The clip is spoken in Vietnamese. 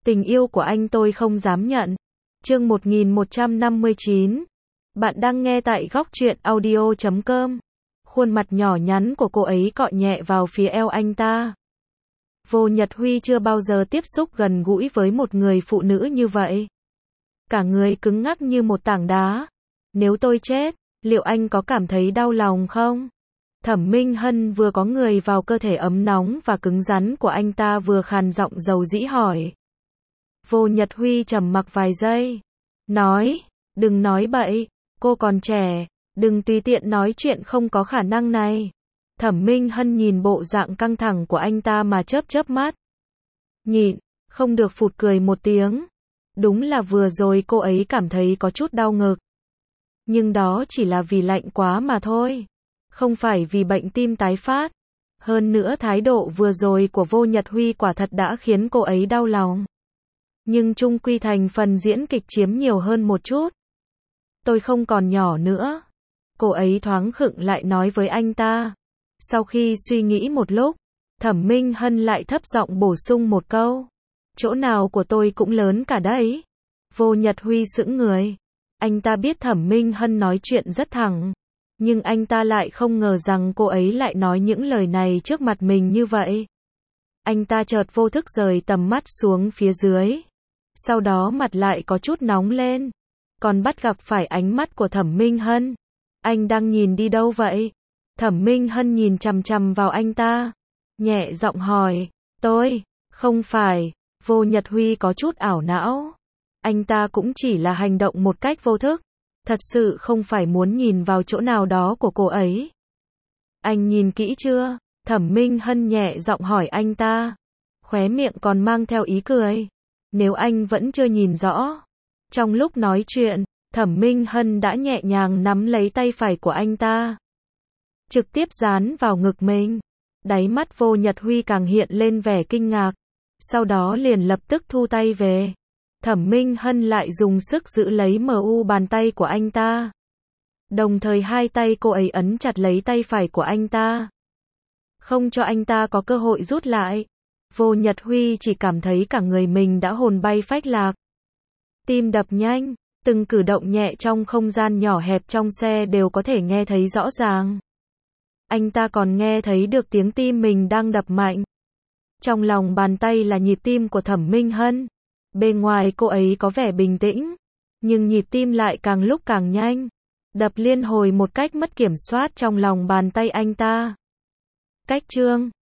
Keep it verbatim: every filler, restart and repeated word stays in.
Tình yêu của anh tôi không dám nhận. Chương một nghìn một trăm năm mươi chín. Bạn đang nghe tại góc truyện audio chấm com. Khuôn mặt nhỏ nhắn của cô ấy cọ nhẹ vào phía eo anh ta. Vô Nhật Huy chưa bao giờ tiếp xúc gần gũi với một người phụ nữ như vậy. Cả người cứng ngắc như một tảng đá. Nếu tôi chết, liệu anh có cảm thấy đau lòng không? Thẩm Minh Hân vừa có người vào cơ thể ấm nóng và cứng rắn của anh ta vừa khàn giọng dầu dĩ hỏi. Vô Nhật Huy trầm mặc vài giây. Nói, đừng nói bậy, cô còn trẻ, đừng tùy tiện nói chuyện không có khả năng này. Thẩm Minh Hân nhìn bộ dạng căng thẳng của anh ta mà chớp chớp mắt. Nhịn, không được phụt cười một tiếng. Đúng là vừa rồi cô ấy cảm thấy có chút đau ngực. Nhưng đó chỉ là vì lạnh quá mà thôi. Không phải vì bệnh tim tái phát. Hơn nữa thái độ vừa rồi của Vô Nhật Huy quả thật đã khiến cô ấy đau lòng. Nhưng chung quy thành phần diễn kịch chiếm nhiều hơn một chút. Tôi không còn nhỏ nữa. Cô ấy thoáng khựng lại nói với anh ta. Sau khi suy nghĩ một lúc, Thẩm Minh Hân lại thấp giọng bổ sung một câu. Chỗ nào của tôi cũng lớn cả đấy. Vô Nhật Huy sững người. Anh ta biết Thẩm Minh Hân nói chuyện rất thẳng. Nhưng anh ta lại không ngờ rằng cô ấy lại nói những lời này trước mặt mình như vậy. Anh ta chợt vô thức rời tầm mắt xuống phía dưới. Sau đó mặt lại có chút nóng lên. Còn bắt gặp phải ánh mắt của Thẩm Minh Hân. Anh đang nhìn đi đâu vậy? Thẩm Minh Hân nhìn chằm chằm vào anh ta. Nhẹ giọng hỏi. Tôi, không phải. Vô Nhật Huy có chút ảo não. Anh ta cũng chỉ là hành động một cách vô thức. Thật sự không phải muốn nhìn vào chỗ nào đó của cô ấy. Anh nhìn kỹ chưa? Thẩm Minh Hân nhẹ giọng hỏi anh ta. Khóe miệng còn mang theo ý cười. Nếu anh vẫn chưa nhìn rõ. Trong lúc nói chuyện, Thẩm Minh Hân đã nhẹ nhàng nắm lấy tay phải của anh ta. Trực tiếp dán vào ngực mình. Đáy mắt Vô Nhật Huy càng hiện lên vẻ kinh ngạc. Sau đó liền lập tức thu tay về. Thẩm Minh Hân lại dùng sức giữ lấy mờ u bàn tay của anh ta. Đồng thời hai tay cô ấy ấn chặt lấy tay phải của anh ta. Không cho anh ta có cơ hội rút lại. Vô Nhật Huy chỉ cảm thấy cả người mình đã hồn bay phách lạc. Tim đập nhanh, từng cử động nhẹ trong không gian nhỏ hẹp trong xe đều có thể nghe thấy rõ ràng. Anh ta còn nghe thấy được tiếng tim mình đang đập mạnh. Trong lòng bàn tay là nhịp tim của Thẩm Minh Hân. Bên ngoài cô ấy có vẻ bình tĩnh, nhưng nhịp tim lại càng lúc càng nhanh, đập liên hồi một cách mất kiểm soát trong lòng bàn tay anh ta. Cách chương